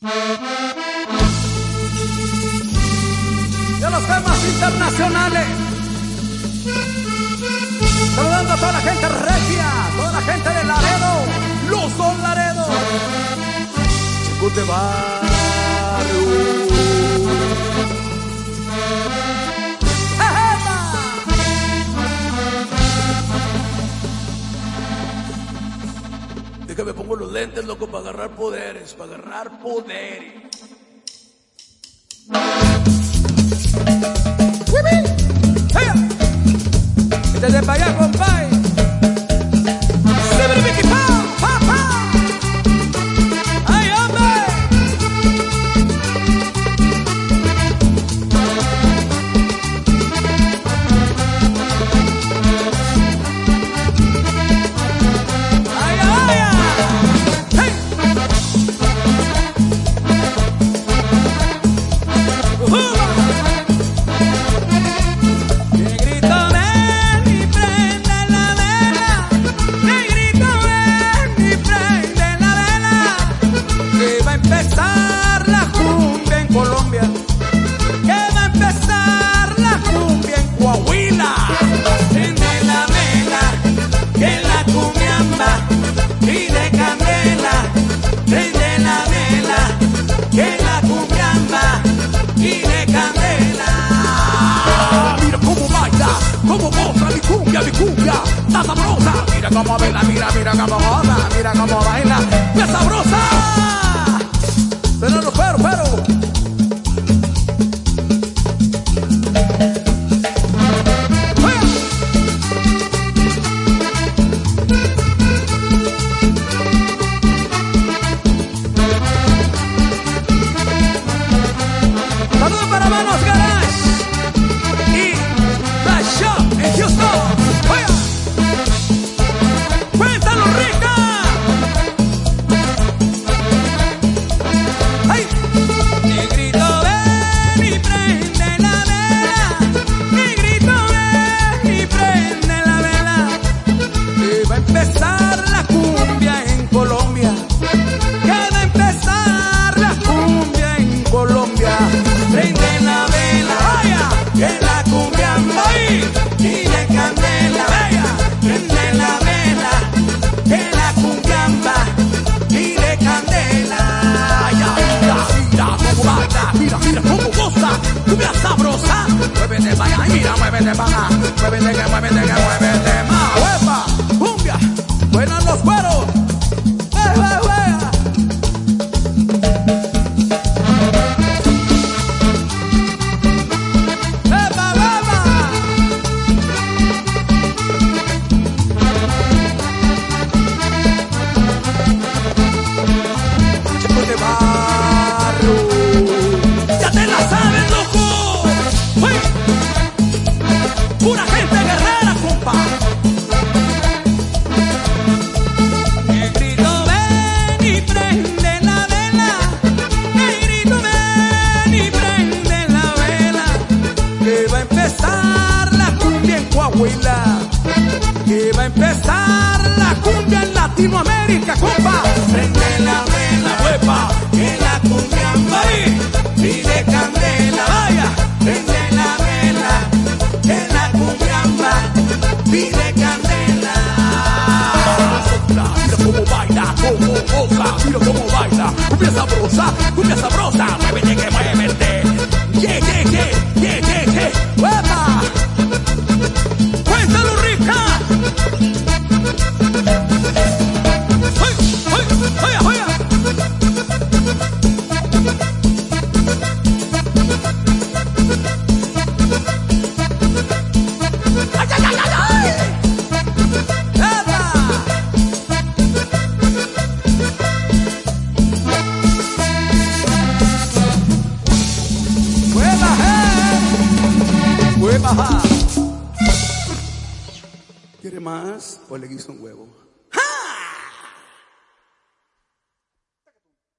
De los temas internacionales, saludando a toda la gente regia, toda la gente de Laredo, los dos Laredos, chicos de barrio. Es que me pongo los lentes, loco, para agarrar poderes, para agarrar poderes. Desde para allá, compadre. ¡Ay, hombre! ¡Ay, ay, ay! ¡Hey! Mi cumbia, está sabrosa. Mira cómo baila, mira cómo goza, mira cómo baila, ¡qué sabrosa! Pero no, pero. Saludos para Manos Garage y The Shop en Houston. ¡Cuéntalo, rica! ¡Ay! Negrito, ven y prende la vela. Negrito, ven y prende la vela. Que va a empezar la cumbia en Colombia. Que va a empezar la cumbia en Colombia. Prende la vela, vaya, que la cumbia va ahí. Y de candela, vaya, prende la vela. Que la cumbiamba y de candela. Mira cómo baila, mira cómo goza, cumbia sabrosa. Muévete para allá, mira, muévete para acá. Muévete más. ¡Huepa! Cumbia, buenos los cueros. Pura gente guerrera, compa. Negrito, ven y prende la vela. Negrito, ven y prende la vela. Que va a empezar la cumbia en Coahuila. Que va a empezar la cumbia en Latinoamérica, compa. Prende la vela, huepa. Que la cumbia va ahí. Y de candela, vaya. Prende la vela. Que la cumbiamba pide candela. Mira cómo baila, cómo goza, mira cómo baila. Cumbia sabrosa, muévete que muévete. ¡Huepa! ¡Cuéntalo, rica! ¡Oya! ¿Quiere más o le guiso un huevo?